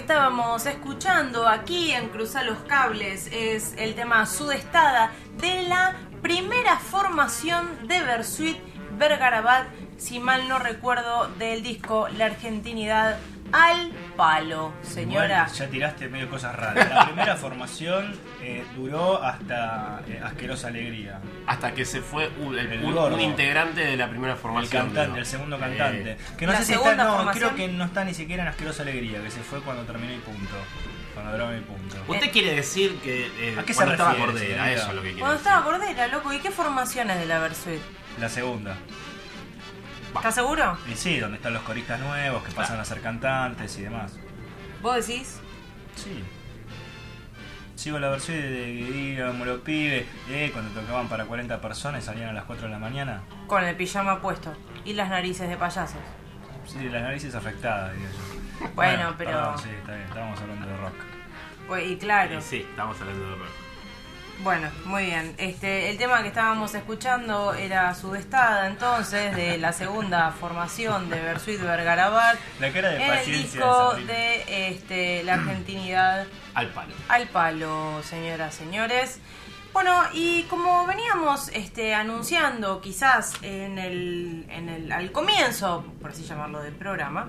estábamos escuchando aquí en Cruzar los Cables es el tema Sudestada de la primera formación de Bersuit Vergarabat, si mal no recuerdo, del disco La Argentinidad al Palo. Señora, bueno, ya tiraste medio cosas raras. La primera formación duró hasta Asquerosa Alegría. Hasta que se fue El gordo. un integrante de la primera formación. El cantante, el segundo cantante. Que no La sé si está, segunda no, formación. creo que no está ni siquiera en Asquerosa Alegría, que se fue cuando terminó y punto. Cuando grabó y punto. ¿Usted quiere decir que ¿A qué se cuando estaba refiere, Cordera? señora? Eso es lo que quiere cuando decir. estaba Cordera, loco, ¿y qué formación es de la Bersuit? La segunda. ¿Estás seguro? Y sí, donde están los coristas nuevos que pasan a ser cantantes y demás. ¿Vos decís? Sí. Sigo la versión de que digamos los pibes, cuando tocaban para 40 personas salían a las 4 de la mañana. Con el pijama puesto y las narices de payasos. Sí, las narices afectadas, digo yo. Bueno, pero... Perdón, sí, está bien, estábamos hablando de rock. Pues, y claro. Sí, estamos hablando de rock. Bueno, muy bien. El tema que estábamos escuchando era Sudestada, entonces, de la segunda formación de Bersuit Vergarabat. La cara de en el paciencia disco de de La Argentinidad Al Palo. al Palo, señoras, señores. Bueno, y como veníamos anunciando quizás al comienzo, por así llamarlo, del programa,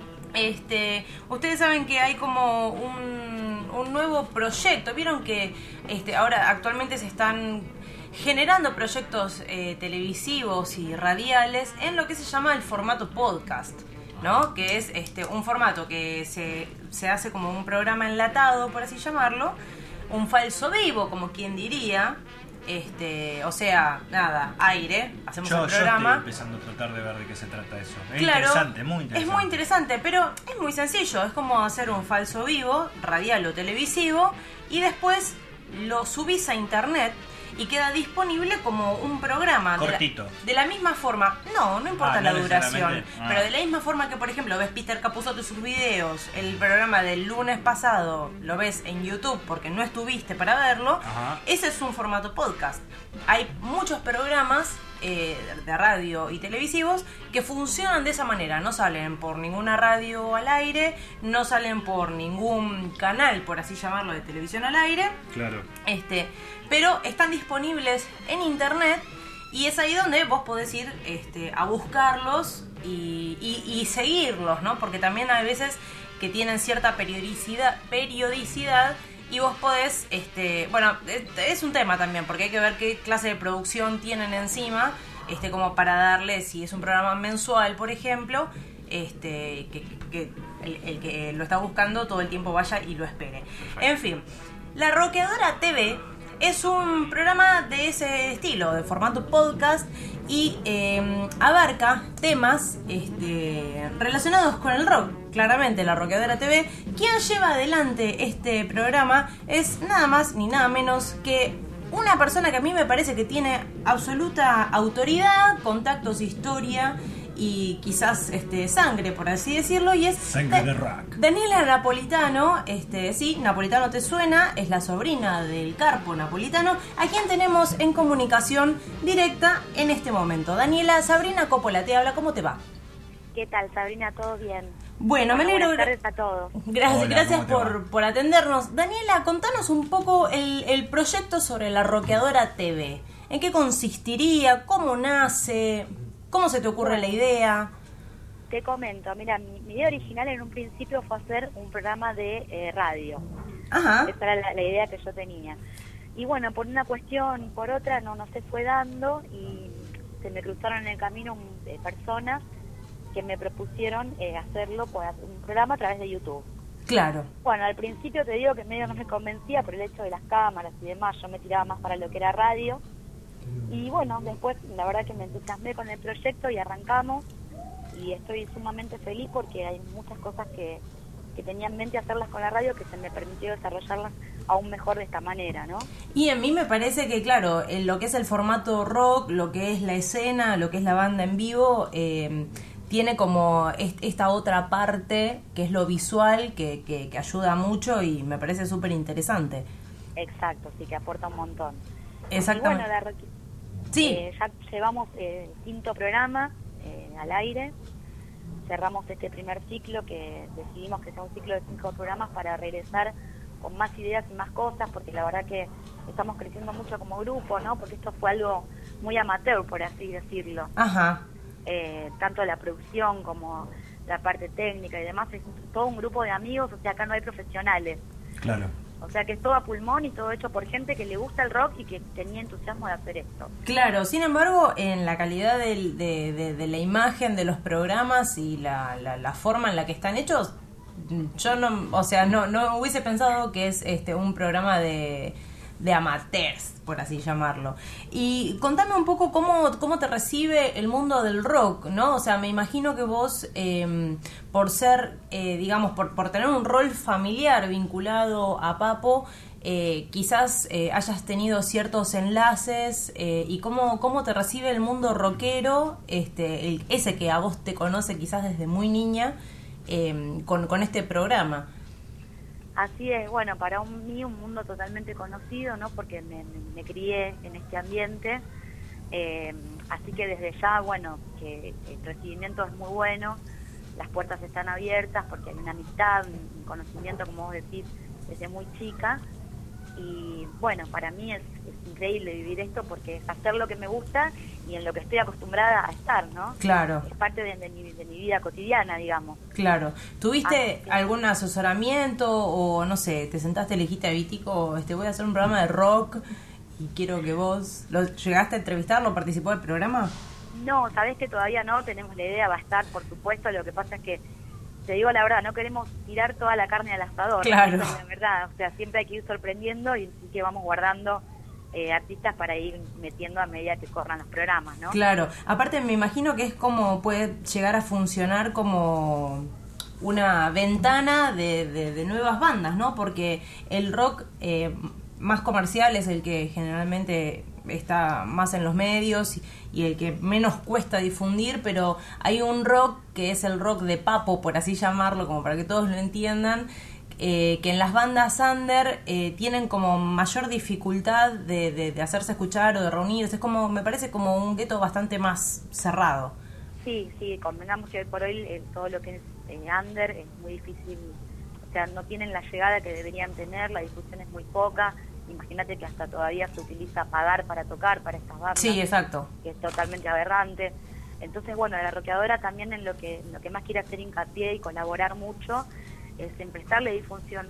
ustedes saben que hay como un nuevo proyecto. Vieron que ahora actualmente se están generando proyectos televisivos y radiales en lo que se llama el formato podcast, ¿no? Que es un formato que se hace como un programa enlatado, por así llamarlo, un falso vivo, como quien diría. O sea, nada, aire, hacemos el Yo programa. estoy empezando a tratar de ver de qué se trata eso. Es Claro, interesante, muy interesante. es muy interesante, pero es muy sencillo. Es como hacer un falso vivo, radial o televisivo, y después lo subís a internet y queda disponible como un programa. Cortito. De la misma forma, no importa no la duración, necesariamente. pero de la misma forma que, por ejemplo, ves Peter Capusotto y sus videos, el programa del lunes pasado lo ves en YouTube porque no estuviste para verlo. Ajá. Ese es un formato podcast. Hay muchos programas de radio y televisivos que funcionan de esa manera. No salen por ninguna radio al aire, no salen por ningún canal, por así llamarlo, de televisión al aire. Claro. Pero están disponibles en internet y es ahí donde vos podés ir a buscarlos y seguirlos, ¿no? Porque también hay veces que tienen cierta periodicidad y vos podés, bueno, es un tema también, porque hay que ver qué clase de producción tienen encima, como para darle, si es un programa mensual, por ejemplo, que el que lo está buscando todo el tiempo vaya y lo espere. En fin, La Rockeadora TV es un programa de ese estilo, de formato podcast, y abarca temas relacionados con el rock. Claramente, La Rockeadora TV, quien lleva adelante este programa es nada más ni nada menos que una persona que a mí me parece que tiene absoluta autoridad, contactos, historia y quizás sangre, por así decirlo, y es Sangre de rock. Daniela Napolitano. Sí, Napolitano te suena, es la sobrina del Carpo Napolitano, a quien tenemos en comunicación directa en este momento. Daniela, Sabrina Coppola te habla, ¿cómo te va? ¿Qué tal, Sabrina? ¿Todo bien? Bueno, me alegro. Buenas tardes a todos. Gracias, Hola, gracias ¿cómo te va? por atendernos. Daniela, contanos un poco el proyecto sobre La Rockeadora TV. ¿En qué consistiría? ¿Cómo nace? ¿Cómo se te ocurre la idea? Te comento, mira, mi idea original en un principio fue hacer un programa de radio. Ajá. Esa era la idea que yo tenía. Y bueno, por una cuestión y por otra no se fue dando y se me cruzaron en el camino personas que me propusieron hacerlo por un programa a través de YouTube. Claro. Bueno, al principio te digo que medio no me convencía por el hecho de las cámaras y demás, yo me tiraba más para lo que era radio. Y bueno, después la verdad que me entusiasmé con el proyecto y arrancamos y estoy sumamente feliz porque hay muchas cosas que tenía en mente hacerlas con la radio que se me permitió desarrollarlas aún mejor de esta manera, ¿no? Y a mí me parece que, claro, en lo que es el formato rock, lo que es la escena, lo que es la banda en vivo, tiene como esta otra parte que es lo visual, que ayuda mucho y me parece súper interesante. Exacto, sí, que aporta un montón. Exactamente. Y bueno, Sí. ya llevamos el quinto programa al aire, cerramos este primer ciclo, que decidimos que sea un ciclo de 5 programas para regresar con más ideas y más cosas, porque la verdad que estamos creciendo mucho como grupo, ¿no? Porque esto fue algo muy amateur, por así decirlo. Ajá. Tanto la producción como la parte técnica y demás, es todo un grupo de amigos, o sea, acá no hay profesionales. Claro. O sea, que es todo a pulmón y todo hecho por gente que le gusta el rock y que tenía entusiasmo de hacer esto. Claro, sin embargo, en la calidad de la imagen de los programas y la forma en la que están hechos, yo no, o sea, no hubiese pensado que es un programa de amateurs, por así llamarlo. Y contame un poco cómo te recibe el mundo del rock, ¿no? O sea, me imagino que vos, por ser, digamos, por tener un rol familiar vinculado a Papo, quizás hayas tenido ciertos enlaces, y cómo te recibe el mundo rockero, ese que a vos te conoce quizás desde muy niña, con este programa. Así es, bueno, para mí un mundo totalmente conocido, ¿no? Porque me crié en este ambiente, así que desde ya, bueno, que el recibimiento es muy bueno, las puertas están abiertas porque hay una amistad, un conocimiento, como vos decís, desde muy chica, y bueno, para mí es increíble vivir esto porque es hacer lo que me gusta y en lo que estoy acostumbrada a estar, ¿no? Claro. Es parte de mi vida cotidiana, digamos. Claro. ¿Tuviste algún asesoramiento o, no sé, te sentaste, le dijiste a Vítico, voy a hacer un programa de rock y quiero que vos... ¿Llegaste a entrevistarlo, participó del programa? No, sabés que todavía no, tenemos la idea, va a estar, por supuesto, lo que pasa es que, te digo la verdad, no queremos tirar toda la carne al asador. Claro. La verdad, o sea, siempre hay que ir sorprendiendo y sí que vamos guardando artistas para ir metiendo a medida que corran los programas, ¿no? Claro, aparte me imagino que es como puede llegar a funcionar como una ventana de nuevas bandas, ¿no? Porque el rock más comercial es el que generalmente está más en los medios y el que menos cuesta difundir, pero hay un rock que es el rock de Papo, por así llamarlo, como para que todos lo entiendan, que en las bandas under tienen como mayor dificultad de hacerse escuchar o de reunirse. Es como, me parece como un gueto bastante más cerrado. Sí, convengamos que hoy por hoy todo lo que es under es muy difícil, o sea, no tienen la llegada que deberían tener, la difusión es muy poca. Imagínate que hasta todavía se utiliza pagar para tocar para estas bandas. Sí, exacto. Que es totalmente aberrante. Entonces, bueno, la Rockeadora también en lo que más quiere hacer hincapié y colaborar mucho es en prestarle difusión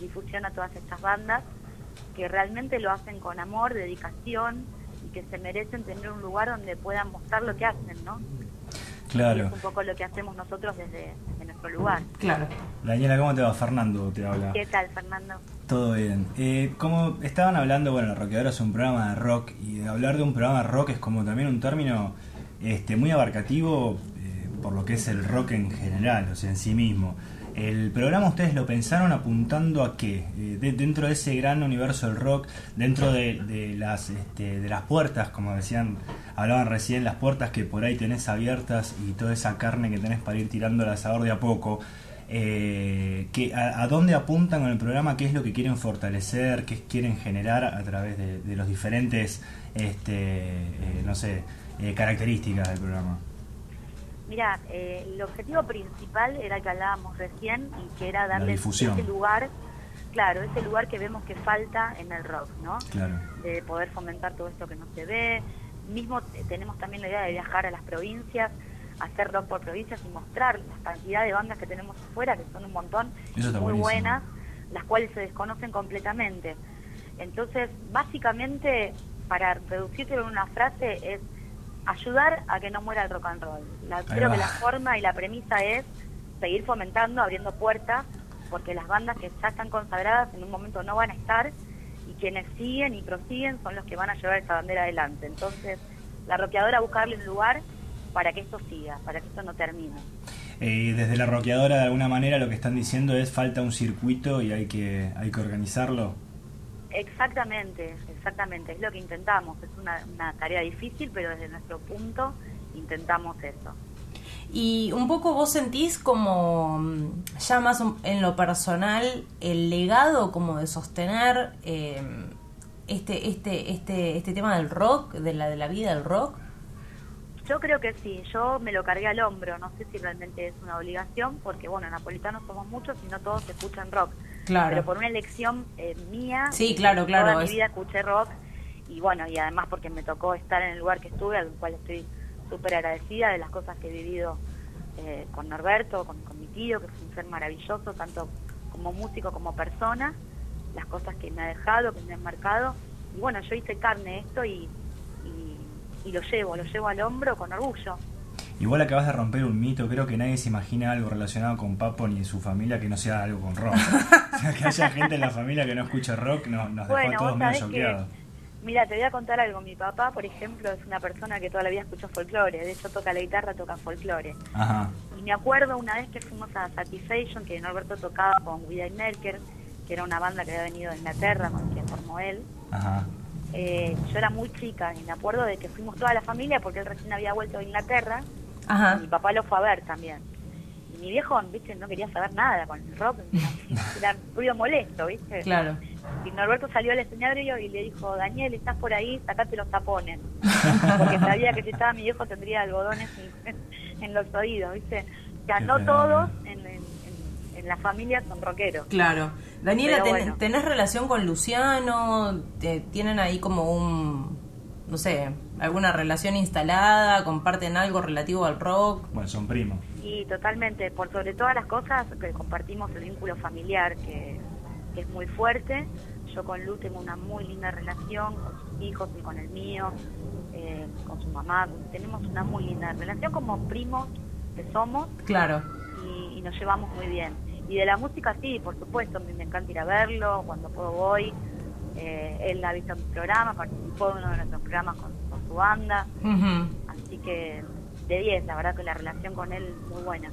a todas estas bandas que realmente lo hacen con amor, dedicación y que se merecen tener un lugar donde puedan mostrar lo que hacen, ¿no? Claro. Y es un poco lo que hacemos nosotros desde nuestro lugar. Claro. Daniela, ¿cómo te va? Fernando te habla. ¿Qué tal, Fernando? Todo bien. Como estaban hablando, bueno, La Rockeadora es un programa de rock y de hablar de un programa de rock es como también un término muy abarcativo por lo que es el rock en general, o sea, en sí mismo. ¿El programa ustedes lo pensaron apuntando a qué? Dentro de ese gran universo del rock, dentro de las puertas, como decían, hablaban recién, las puertas que por ahí tenés abiertas y toda esa carne que tenés para ir tirando al asador de a poco, ¿a dónde apuntan con el programa? ¿Qué es lo que quieren fortalecer? ¿Qué quieren generar a través de los diferentes, características del programa? Mira, el objetivo principal era el que hablábamos recién y que era darle ese lugar, claro, ese lugar que vemos que falta en el rock, ¿no? Claro. De poder fomentar todo esto que no se ve. Mismo tenemos también la idea de viajar a las provincias, hacer rock por provincias y mostrar la cantidad de bandas que tenemos afuera, que son un montón, muy buenas, las cuales se desconocen completamente. Entonces, básicamente, para reducirlo en una frase, es ayudar a que no muera el rock and roll. Creo que la forma y la premisa es seguir fomentando, abriendo puertas, porque las bandas que ya están consagradas en un momento no van a estar, y quienes siguen y prosiguen son los que van a llevar esa bandera adelante. Entonces, la Rockeadora busca darle un lugar para que esto siga, para que esto no termine. Desde la Rockeadora, de alguna manera, lo que están diciendo es falta un circuito y hay que organizarlo. Exactamente, es lo que intentamos. Es una tarea difícil, pero desde nuestro punto intentamos eso. Y un poco vos sentís como, ya más en lo personal, el legado como de sostener este tema del rock, de la vida del rock. Yo creo que sí, yo me lo cargué al hombro, no sé si realmente es una obligación, porque bueno, napolitanos somos muchos y no todos escuchan rock. Claro. Pero por una elección mía, Sí, claro, toda mi es- vida escuché rock, y bueno, y además porque me tocó estar en el lugar que estuve, al cual estoy súper agradecida de las cosas que he vivido con Norberto, con mi tío, que fue un ser maravilloso, tanto como músico como persona, las cosas que me ha dejado, que me han marcado, y bueno, yo hice carne esto y lo llevo al hombro con orgullo. Igual acabas de romper un mito, creo que nadie se imagina algo relacionado con Papo ni su familia que no sea algo con rock. O sea, que haya gente en la familia que no escuche rock nos dejó a Bueno, todos vos medio sabés que, choqueados. mira, te voy a contar algo. Mi papá, por ejemplo, es una persona que toda la vida escuchó folclore. De hecho, toca la guitarra, toca folclore. Ajá, Y me acuerdo una vez que fuimos a Satisfaction, que Norberto tocaba con Widey Merker, que era una banda que había venido de Inglaterra, con quien formó él. ajá. Yo era muy chica y me acuerdo de que fuimos toda la familia porque él recién había vuelto de Inglaterra. Ajá. Y mi papá lo fue a ver también. Y mi viejo, viste, no quería saber nada con el rock, era ruido molesto, viste. Claro. Y Norberto salió al escenario y le dijo, Daniel, estás por ahí, sacate los tapones. Porque sabía que si estaba mi viejo tendría algodones en los oídos, ¿viste? O sea, Qué no fenómeno. todos en la familia son rockeros. Claro. Daniela, Pero bueno. ¿tenés relación con Luciano? ¿Tienen ahí como no sé, alguna relación instalada? ¿Comparten algo relativo al rock? Bueno, son primos. Y totalmente, por sobre todas las cosas, que compartimos el vínculo familiar, que es muy fuerte. Yo con Lu tengo una muy linda relación, con sus hijos y con el mío, con su mamá. Tenemos una muy linda relación como primos que somos. Claro. Y nos llevamos muy bien. Y de la música sí, por supuesto, a mí me encanta ir a verlo, cuando puedo voy. Él ha visto mi programa, participó de uno de nuestros programas con su banda, Ujú. así que de 10, la verdad que la relación con él muy buena.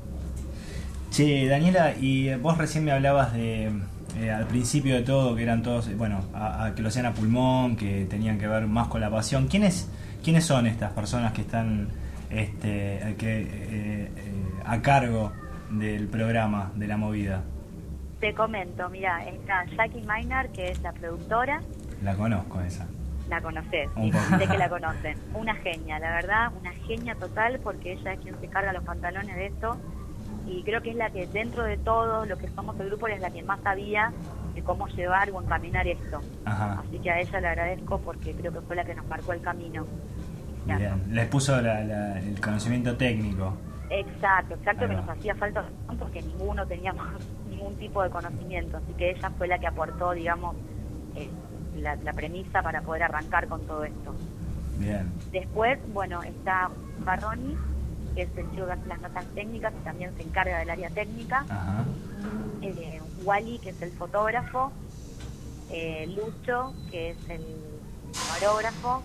Che, Daniela, y vos recién me hablabas de, al principio de todo, que eran todos, bueno, que lo hacían a pulmón, que tenían que ver más con la pasión. ¿Quiénes son estas personas que están a cargo del programa, de la movida? Te comento, mira, está Jackie Maynard, que es la productora, La conozco esa. la conocés, Un sí, poco. sé que la conocen. Una genia, la verdad, una genia total, porque ella es quien se carga los pantalones de esto, y creo que es la que dentro de todo lo que somos el grupo es la que más sabía de cómo llevar o encaminar esto. Ajá. Así que a ella le agradezco porque creo que fue la que nos marcó el camino. Bien. Les puso el conocimiento técnico. Exacto, Ahí que va. nos hacía falta porque ninguno teníamos ningún tipo de conocimiento, así que ella fue la que aportó, digamos, la premisa para poder arrancar con todo esto. Bien. Después, bueno, está Barroni, que es el chico que hace las notas técnicas y también se encarga del área técnica. Ajá. Wally, que es el fotógrafo. Lucho, que es el camarógrafo,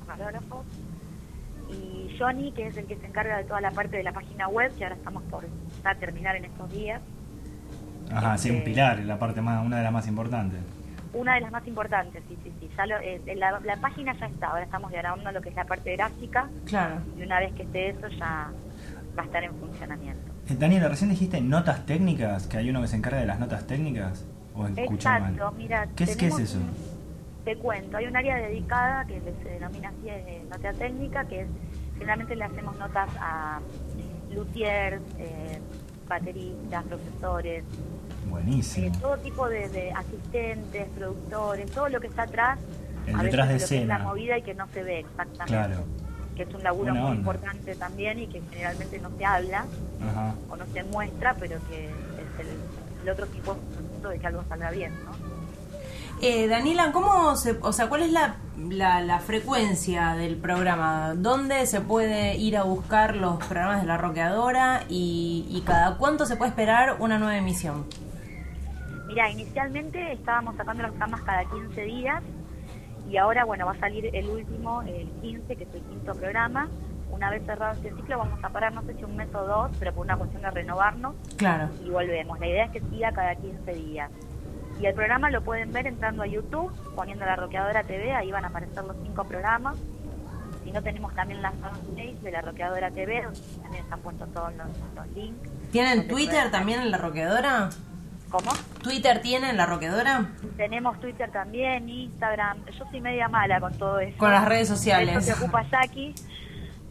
y Johnny, que es el que se encarga de toda la parte de la página web, que ahora estamos por terminar en estos días. Ajá, sí, un pilar, la parte una de las más importantes. Una de las más importantes, sí. Ya la página ya está, ahora estamos grabando lo que es la parte gráfica, Claro. y una vez que esté eso ya va a estar en funcionamiento. Daniela, recién dijiste notas técnicas, que hay uno que se encarga de las notas técnicas, o escuché mal. Exacto, mira, ¿Qué es eso? Te cuento, hay un área dedicada que se denomina así, nota técnica, que es, generalmente le hacemos notas a luthiers, bateristas, profesores, Buenísimo. todo tipo de asistentes, productores, todo lo que está atrás, El a detrás de veces lo que es la escena. movida y que no se ve exactamente. Claro. Que es un laburo Buena muy onda. importante también y que generalmente no se habla Ajá. o no se muestra, pero que es el otro tipo de que algo salga bien, ¿no? Daniela, ¿cuál es la frecuencia del programa? ¿Dónde se puede ir a buscar los programas de La Rockeadora y cada cuánto se puede esperar una nueva emisión? Mira, inicialmente estábamos sacando los programas cada 15 días y ahora, bueno, va a salir el último, el 15, que es el quinto programa. Una vez cerrado este ciclo vamos a parar, no sé si un mes o dos, pero por una cuestión de renovarnos, Claro. y volvemos. La idea es que siga cada 15 días. Y el programa lo pueden ver entrando a YouTube, poniendo La Rockeadora TV, ahí van a aparecer los 5 programas. Si no, tenemos también las fanpage de La Rockeadora TV, donde también están puestos todos los links. ¿Tienen Donde Twitter pueden- también en La Rockeadora? ¿Cómo? ¿Twitter tiene en La Rockeadora? Tenemos Twitter también, Instagram. Yo soy media mala con todo eso. Con las redes sociales. Eso se ocupa Jackie.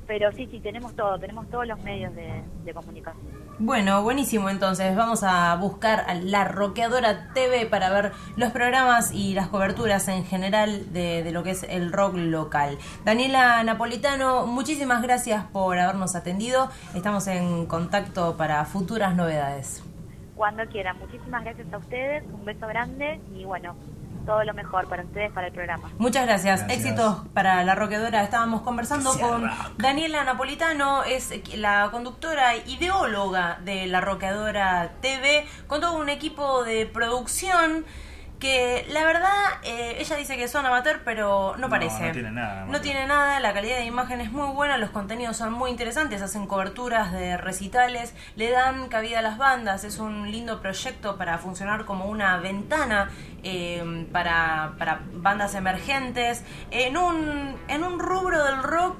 Pero sí, tenemos todos los medios de comunicación. Bueno, buenísimo, entonces vamos a buscar a La Rockeadora TV para ver los programas y las coberturas en general de lo que es el rock local. Daniela Napolitano, muchísimas gracias por habernos atendido. Estamos en contacto para futuras novedades. Cuando quieran. Muchísimas gracias a ustedes, un beso grande y bueno, todo lo mejor para ustedes, para el programa. Muchas gracias. Éxitos para La Rockeadora. Estábamos conversando con Daniela Napolitano, es la conductora, ideóloga de La Rockeadora TV, con todo un equipo de producción que la verdad, ella dice que son amateur, pero no parece. No tiene nada. No tiene nada, la calidad de imagen es muy buena, los contenidos son muy interesantes, hacen coberturas de recitales, le dan cabida a las bandas, es un lindo proyecto para funcionar como una ventana para bandas emergentes, en un rubro del rock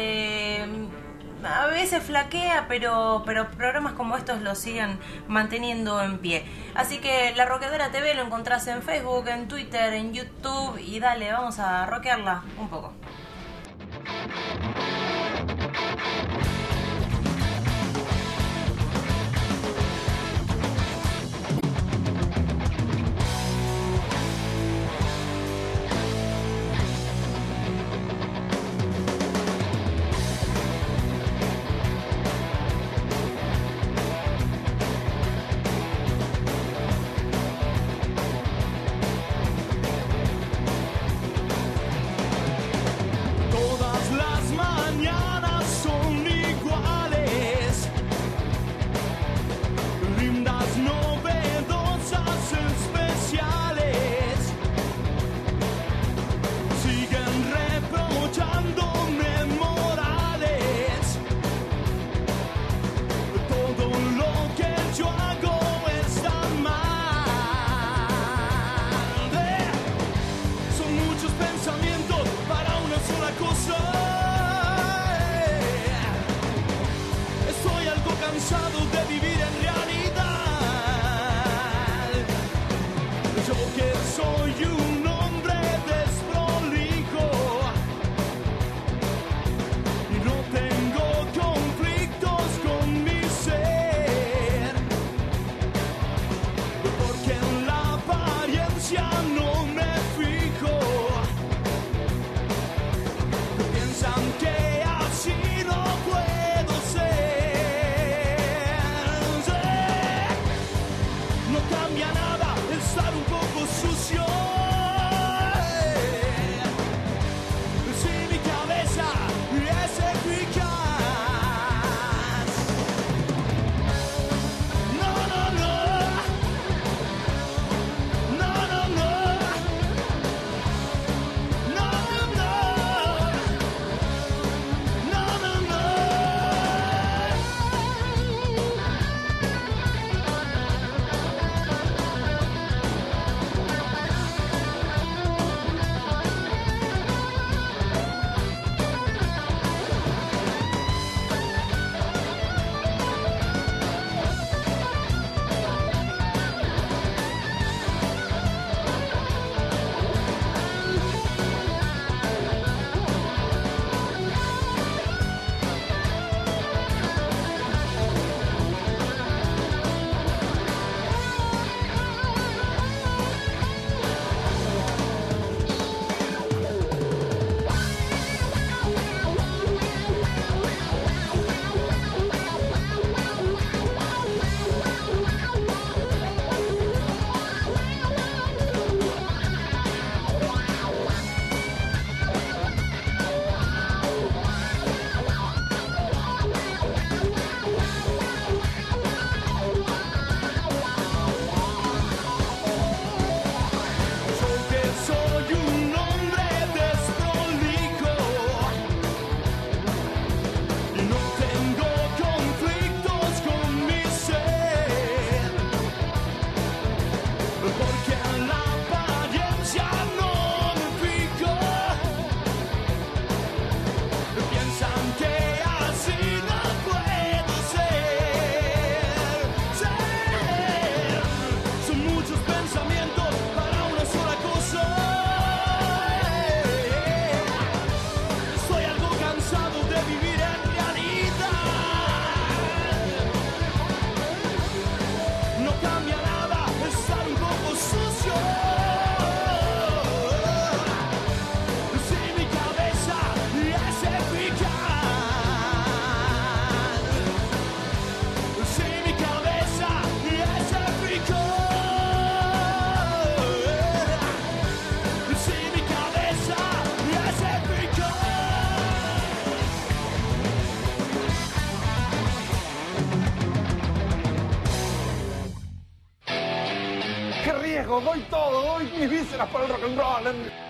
que a veces flaquea, pero programas como estos lo siguen manteniendo en pie. Así que La Rockeadora TV lo encontrás en Facebook, en Twitter, en YouTube y dale, vamos a rockearla un poco. No cambia nada el estar un poco sucio. viejo, doy todo, doy mis vísceras para el rock and roll.